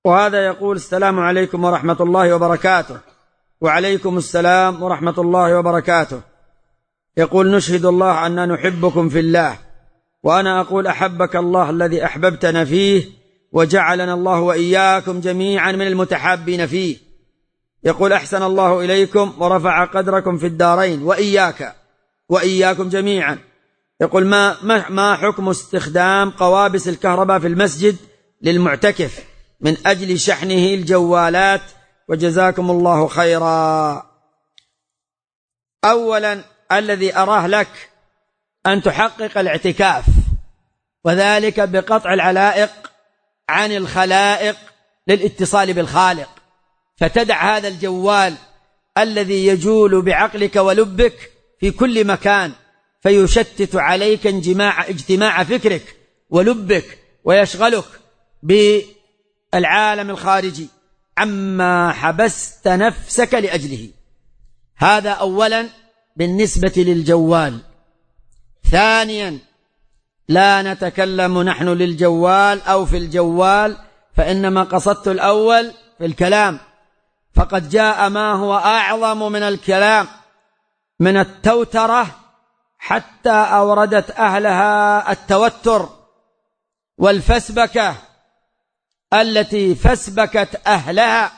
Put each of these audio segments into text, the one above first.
وهذا يقول: السلام عليكم ورحمة الله وبركاته. وعليكم السلام ورحمة الله وبركاته. يقول: نشهد الله أننا نحبكم في الله، وأنا أقول: أحبك الله الذي أحببتنا فيه، وجعلنا الله وإياكم جميعا من المتحابين فيه. يقول: أحسن الله إليكم ورفع قدركم في الدارين، وإياكم جميعا. يقول: ما حكم استخدام قوابس الكهرباء في المسجد للمعتكف من أجل شحنه الجوالات؟ وجزاكم الله خيرا. أولا، الذي أراه لك أن تحقق الاعتكاف، وذلك بقطع العلائق عن الخلائق للاتصال بالخالق، فتدع هذا الجوال الذي يجول بعقلك ولبك في كل مكان، فيشتت عليك اجتماع فكرك ولبك، ويشغلك بالعالم الخارجي عما حبست نفسك لأجله. هذا أولا بالنسبة للجوال. ثانيا، لا نتكلم نحن للجوال أو في الجوال، فإنما قصدت الأول في الكلام، فقد جاء ما هو أعظم من الكلام من التوترة، حتى أوردت أهلها التوتر والفسبكة التي فسبكت أهلها،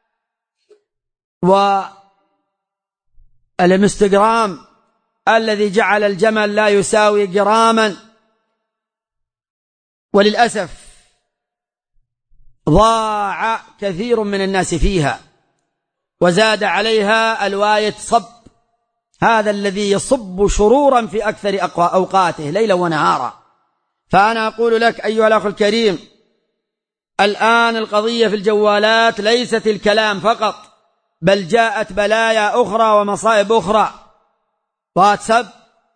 والانستغرام الذي جعل الجمل لا يساوي جراما. وللأسف ضاع كثير من الناس فيها، وزاد عليها الواية صب، هذا الذي يصب شرورا في أكثر أوقاته ليلا ونهارا. فأنا أقول لك أيها الأخ الكريم، الآن القضية في الجوالات ليست الكلام فقط، بل جاءت بلايا أخرى ومصائب أخرى. واتساب،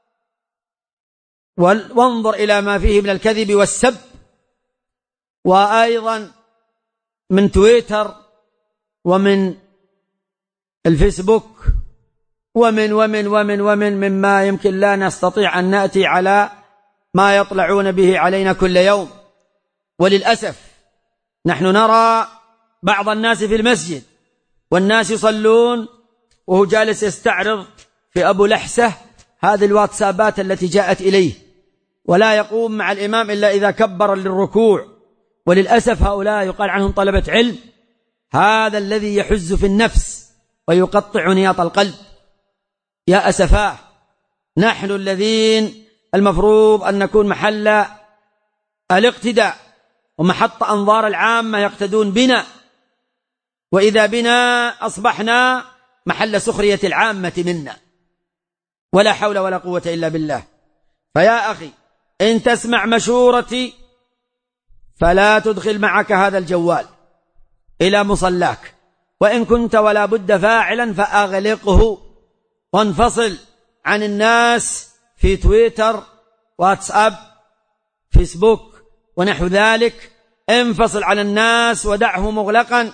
وانظر إلى ما فيه من الكذب والسب، وأيضا من تويتر ومن الفيسبوك ومن مما يمكن لا نستطيع أن نأتي على ما يطلعون به علينا كل يوم. وللأسف نحن نرى بعض الناس في المسجد والناس يصلون وهو جالس يستعرض في أبو لحسة هذه الواتسابات التي جاءت إليه، ولا يقوم مع الإمام إلا إذا كبر للركوع. وللأسف هؤلاء يقال عنهم طلبة علم، هذا الذي يحز في النفس ويقطع نياط القلب. يا أسفاه، نحن الذين المفروض أن نكون محل الاقتداء ومحط أنظار العامة يقتدون بنا، وإذا بنا أصبحنا محل سخرية العامة منا، ولا حول ولا قوة إلا بالله. فيا أخي، إن تسمع مشورتي فلا تدخل معك هذا الجوال إلى مصلاك، وإن كنت ولا بد فاعلا فأغلقه، وانفصل عن الناس في تويتر، واتساب، فيسبوك ونحو ذلك. انفصل عن الناس ودعه مغلقا،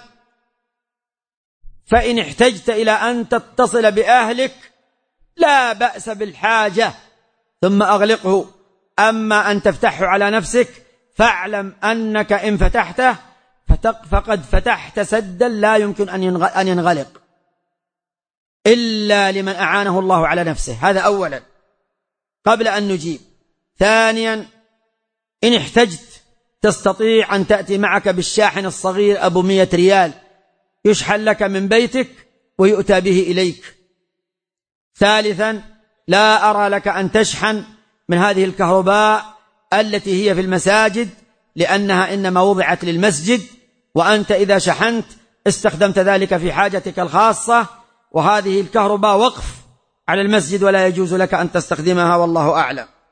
فإن احتجت إلى أن تتصل بأهلك لا بأس بالحاجة، ثم أغلقه. أما أن تفتحه على نفسك فاعلم أنك إن فتحته فقد فتحت سدا لا يمكن أن ينغلق إلا لمن أعانه الله على نفسه. هذا أولا قبل أن نجيب. ثانيا، إن احتجت تستطيع أن تأتي معك بالشاحن الصغير أبو 100 ريال، يشحن لك من بيتك ويؤتى به إليك. ثالثا، لا أرى لك أن تشحن من هذه الكهرباء التي هي في المساجد، لأنها إنما وضعت للمسجد، وأنت إذا شحنت استخدمت ذلك في حاجتك الخاصة، وهذه الكهرباء وقف على المسجد ولا يجوز لك أن تستخدمها، والله أعلم.